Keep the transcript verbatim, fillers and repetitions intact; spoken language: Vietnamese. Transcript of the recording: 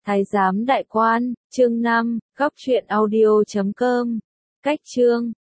Thái giám đại quan, chương năm, góc truyện audio chấm com. Cách chương